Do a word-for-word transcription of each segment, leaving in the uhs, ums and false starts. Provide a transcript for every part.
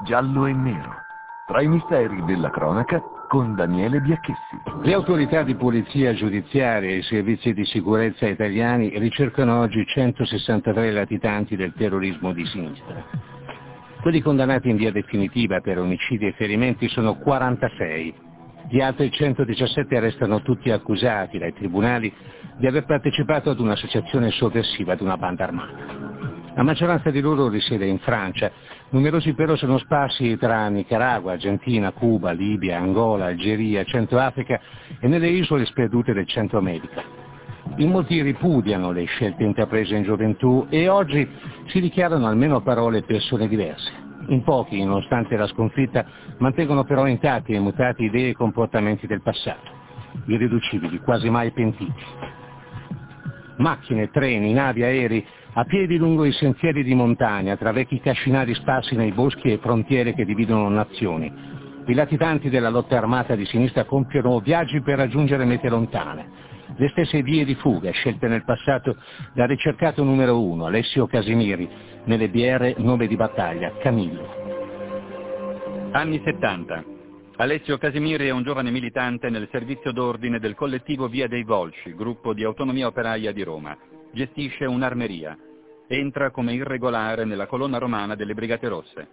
giallo e nero. Tra i misteri della cronaca con Daniele Biacchessi. Le autorità di polizia giudiziaria e i servizi di sicurezza italiani ricercano oggi centosessantatré latitanti del terrorismo di sinistra. Quelli condannati in via definitiva per omicidi e ferimenti sono quarantasei. Gli altri centodiciassette restano tutti accusati dai tribunali di aver partecipato ad un'associazione sovversiva ad una banda armata. La maggioranza di loro risiede in Francia, numerosi però sono sparsi tra Nicaragua, Argentina, Cuba, Libia, Angola, Algeria, Centroafrica e nelle isole sperdute del Centro America. In molti ripudiano le scelte intraprese in gioventù e oggi si dichiarano almeno a parole persone diverse. In pochi, nonostante la sconfitta, mantengono però intatti e mutati idee e comportamenti del passato, irriducibili, quasi mai pentiti. Macchine, treni, navi, aerei, a piedi lungo i sentieri di montagna, tra vecchi cascinari sparsi nei boschi e frontiere che dividono nazioni. I latitanti della lotta armata di sinistra compiono viaggi per raggiungere mete lontane. Le stesse vie di fuga scelte nel passato dal ricercato numero uno, Alessio Casimiri, nelle B R nome di battaglia, Camillo. Anni settanta. Alessio Casimiri è un giovane militante nel servizio d'ordine del collettivo Via dei Volsci, gruppo di autonomia operaia di Roma. Gestisce un'armeria. Entra come irregolare nella colonna romana delle Brigate Rosse.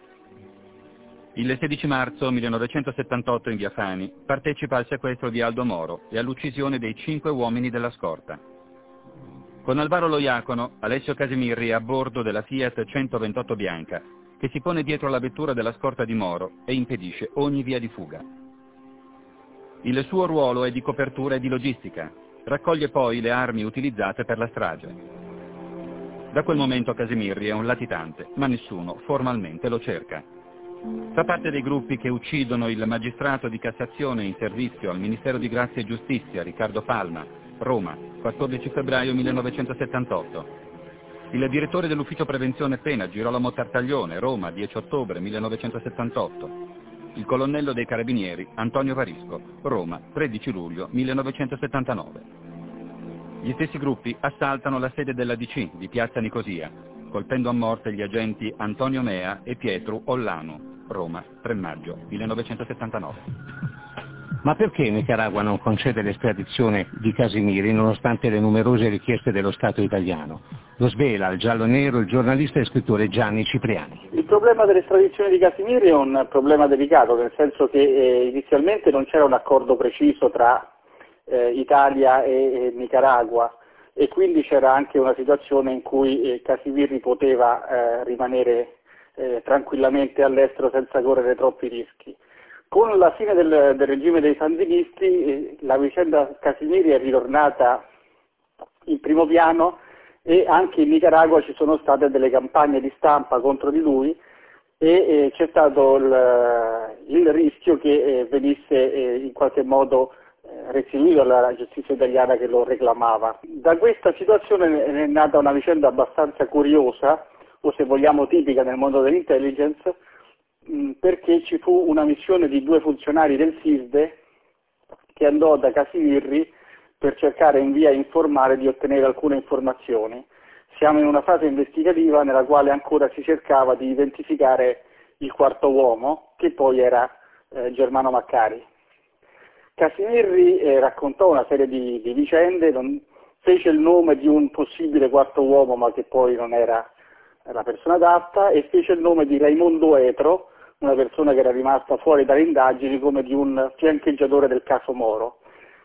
Il sedici marzo millenovecentosettantotto in via Fani partecipa al sequestro di Aldo Moro e all'uccisione dei cinque uomini della scorta. Con Alvaro Loiacono, Alessio Casimiri è a bordo della Fiat centoventotto bianca, che si pone dietro la vettura della scorta di Moro e impedisce ogni via di fuga. Il suo ruolo è di copertura e di logistica. Raccoglie poi le armi utilizzate per la strage. Da quel momento Casimiri è un latitante, ma nessuno formalmente lo cerca. Fa parte dei gruppi che uccidono il magistrato di Cassazione in servizio al Ministero di Grazia e Giustizia, Riccardo Palma, Roma, quattordici febbraio millenovecentosettantotto. Il direttore dell'ufficio prevenzione pena, Girolamo Tartaglione, Roma, dieci ottobre millenovecentosettantotto. Il colonnello dei Carabinieri, Antonio Varisco, Roma, tredici luglio millenovecentosettantanove. Gli stessi gruppi assaltano la sede della D C di Piazza Nicosia, colpendo a morte gli agenti Antonio Mea e Pietro Ollanu, Roma, tre maggio millenovecentosettantanove. Ma perché Nicaragua non concede l'estradizione di Casimiri nonostante le numerose richieste dello Stato italiano? Lo svela al giallo nero il giornalista e scrittore Gianni Cipriani. Il problema dell'estradizione di Casimiri è un problema delicato, nel senso che eh, inizialmente non c'era un accordo preciso tra eh, Italia e, e Nicaragua e quindi c'era anche una situazione in cui eh, Casimiri poteva eh, rimanere eh, tranquillamente all'estero senza correre troppi rischi. Con la fine del, del regime dei sandinisti eh, la vicenda Casimiri è ritornata in primo piano e anche in Nicaragua ci sono state delle campagne di stampa contro di lui e eh, c'è stato il, il rischio che eh, venisse eh, in qualche modo eh, restituito alla giustizia italiana che lo reclamava. Da questa situazione è nata una vicenda abbastanza curiosa, o se vogliamo tipica nel mondo dell'intelligence, perché ci fu una missione di due funzionari del SISDE che andò da Casimiri per cercare in via informale di ottenere alcune informazioni. Siamo in una fase investigativa nella quale ancora si cercava di identificare il quarto uomo, che poi era eh, Germano Maccari. Casimiri eh, raccontò una serie di, di vicende, non, fece il nome di un possibile quarto uomo ma che poi non era la persona adatta e fece il nome di Raimondo Etro, una persona che era rimasta fuori dalle indagini come di un fiancheggiatore del caso Moro.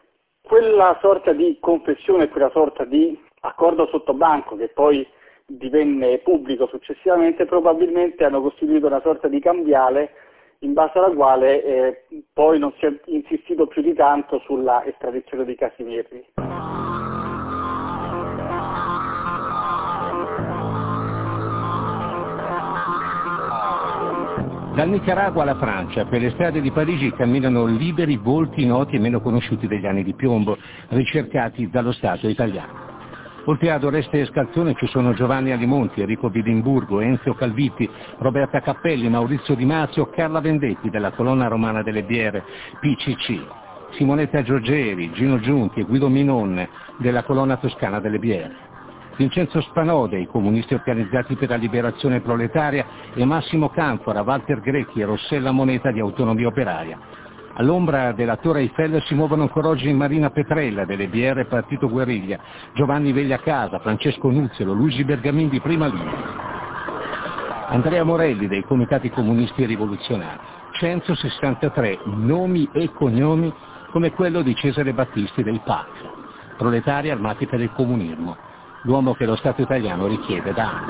Quella sorta di confessione, quella sorta di accordo sottobanco che poi divenne pubblico successivamente, probabilmente hanno costituito una sorta di cambiale in base alla quale eh, poi non si è insistito più di tanto sulla estradizione di Casimiri. Dal Nicaragua alla Francia, per le strade di Parigi camminano liberi volti noti e meno conosciuti degli anni di piombo, ricercati dallo Stato italiano. Oltre ad Oreste Scalzone ci sono Giovanni Alimonti, Enrico Bidimburgo, Enzio Calvitti, Roberta Cappelli, Maurizio Di Mazio, Carla Vendetti della colonna romana delle B R P C C, Simonetta Giorgeri, Gino Giunti e Guido Minon della colonna toscana delle B R. Vincenzo Spanode, i comunisti organizzati per la liberazione proletaria, e Massimo Canfora, Walter Grecchi e Rossella Moneta di Autonomia Operaia. All'ombra della Torre Eiffel si muovono ancora oggi Marina Petrella delle B R Partito Guerriglia, Giovanni Vegliacasa, Francesco Nuzzolo, Luigi Bergamin di Prima Linea. Andrea Morelli dei Comitati Comunisti Rivoluzionari, centosessantatré nomi e cognomi come quello di Cesare Battisti del P A C, proletari armati per il comunismo, l'uomo che lo Stato italiano richiede da anni.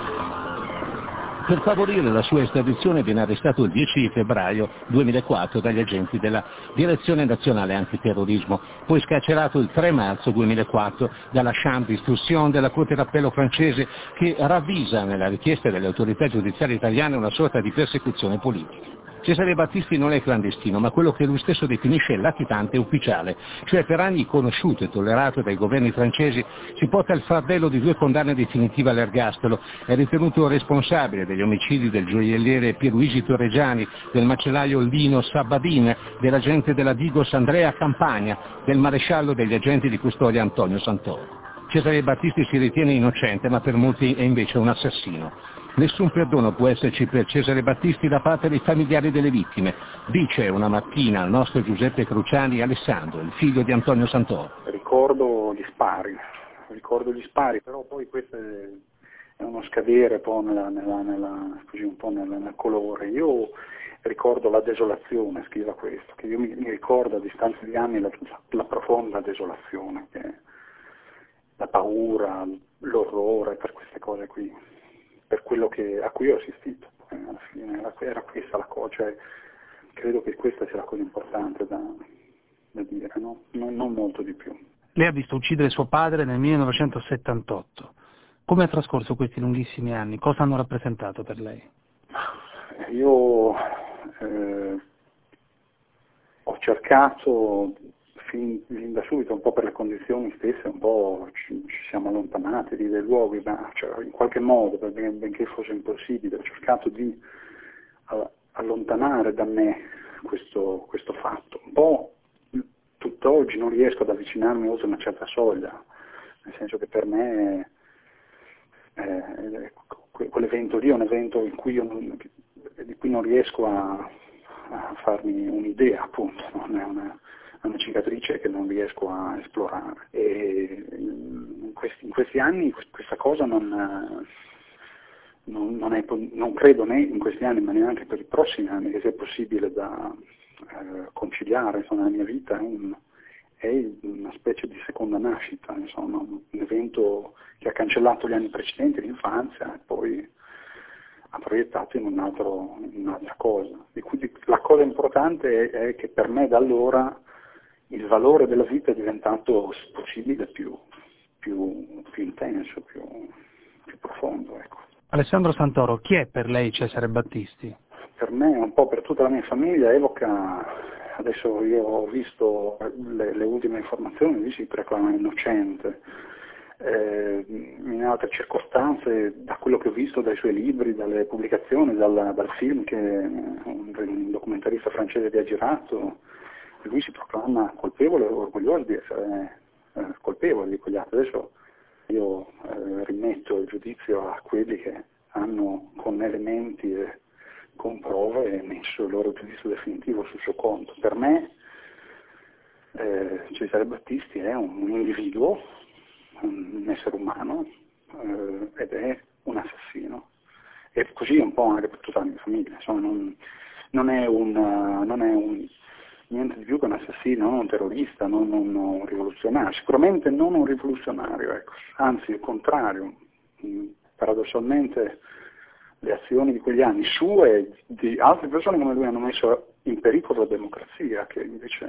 Per favorire la sua estradizione viene arrestato il dieci febbraio duemilaquattro dagli agenti della Direzione Nazionale Antiterrorismo, poi scarcerato il tre marzo duemilaquattro dalla Chambre d'Instruction della Corte d'Appello francese, che ravvisa nella richiesta delle autorità giudiziarie italiane una sorta di persecuzione politica. Cesare Battisti non è clandestino, ma quello che lui stesso definisce latitante ufficiale, cioè per anni conosciuto e tollerato dai governi francesi, si porta il fardello di due condanne definitive all'ergastolo, è ritenuto responsabile degli omicidi del gioielliere Pierluigi Torregiani, del macellaio Lino Sabadin, dell'agente della Digos Andrea Campagna, del maresciallo degli agenti di custodia Antonio Santoro. Cesare Battisti si ritiene innocente, ma per molti è invece un assassino. Nessun perdono può esserci per Cesare Battisti da parte dei familiari delle vittime, dice una mattina al nostro Giuseppe Cruciani Alessandro, il figlio di Antonio Santoro. Ricordo gli spari, ricordo gli spari, però poi questo è uno scadere un po' nella, nella, nella, così un po' nel, nel colore. Io ricordo la desolazione, scriva questo, che io mi, mi ricordo a distanza di anni la, la profonda desolazione, che la paura, l'orrore per queste cose qui, per quello che, a cui ho assistito. Alla fine era, era questa la cosa, cioè, credo che questa sia la cosa importante da, da dire, no? non, non molto di più. Lei ha visto uccidere suo padre nel millenovecentosettantotto. Come ha trascorso questi lunghissimi anni? Cosa hanno rappresentato per lei? Io eh, ho cercato fin, fin da subito, un po' per le condizioni stesse, un po' ci, ci siamo allontanati dai luoghi, ma cioè, in qualche modo, ben, benché fosse impossibile, ho cercato di uh, allontanare da me questo, questo fatto. Un po' tutt'oggi non riesco ad avvicinarmi oltre una certa soglia, nel senso che per me eh, quell'evento lì è un evento in cui io non, di cui non riesco a, a farmi un'idea, appunto, non è una, una cicatrice che non riesco a esplorare. E in questi, in questi anni questa cosa non, non, non, è, non credo né in questi anni ma neanche per i prossimi anni che sia possibile da eh, conciliare, insomma, nella mia vita. È, un, è una specie di seconda nascita, insomma, un evento che ha cancellato gli anni precedenti, l'infanzia, e poi ha proiettato in, un altro, in un'altra cosa. E quindi la cosa importante è, è che per me da allora il valore della vita è diventato, se possibile, più, più, più intenso, più, più profondo. Ecco. Alessandro Santoro, chi è per lei Cesare Battisti? Per me, un po' per tutta la mia famiglia, evoca, adesso io ho visto le, le ultime informazioni, lui si proclama innocente. Eh, in altre circostanze, da quello che ho visto dai suoi libri, dalle pubblicazioni, dal, dal film che un, un documentarista francese vi ha girato, lui si proclama colpevole, orgoglioso di essere eh, colpevole di quegli atti. Adesso io eh, rimetto il giudizio a quelli che hanno con elementi e con prove messo il loro giudizio definitivo sul suo conto. Per me eh, Cesare Battisti è un, un individuo, un essere umano eh, ed è un assassino, e così un po' anche per tutta la mia famiglia. Insomma, non, non, è un, non è un niente di più che un assassino, non un terrorista, non un rivoluzionario, sicuramente non un rivoluzionario, ecco. Anzi il contrario. Paradossalmente le azioni di quegli anni sue e di altre persone come lui hanno messo in pericolo la democrazia, che invece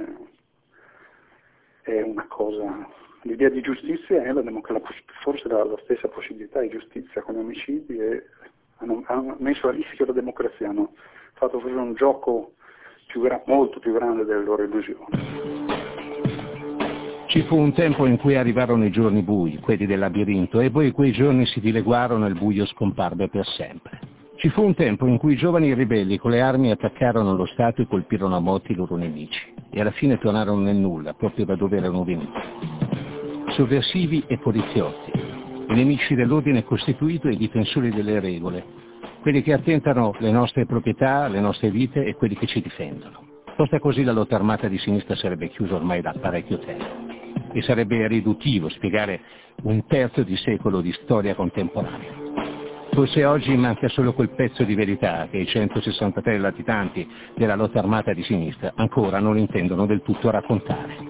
è una cosa. L'idea di giustizia è la democrazia, forse la, la stessa possibilità di giustizia con gli omicidi, e hanno, hanno messo a rischio la democrazia, hanno fatto forse un gioco più gra- molto più grande delle loro illusioni. Ci fu un tempo in cui arrivarono i giorni bui, quelli del labirinto, e poi quei giorni si dileguarono e il buio scomparve per sempre. Ci fu un tempo in cui i giovani ribelli con le armi attaccarono lo Stato e colpirono a morte i loro nemici, e alla fine tornarono nel nulla, proprio da dove erano venuti. Sovversivi e poliziotti, i nemici dell'ordine costituito e i difensori delle regole, quelli che attentano le nostre proprietà, le nostre vite e quelli che ci difendono. Posta così la lotta armata di sinistra sarebbe chiusa ormai da parecchio tempo e sarebbe riduttivo spiegare un terzo di secolo di storia contemporanea. Forse oggi manca solo quel pezzo di verità che i centosessantatré latitanti della lotta armata di sinistra ancora non intendono del tutto raccontare.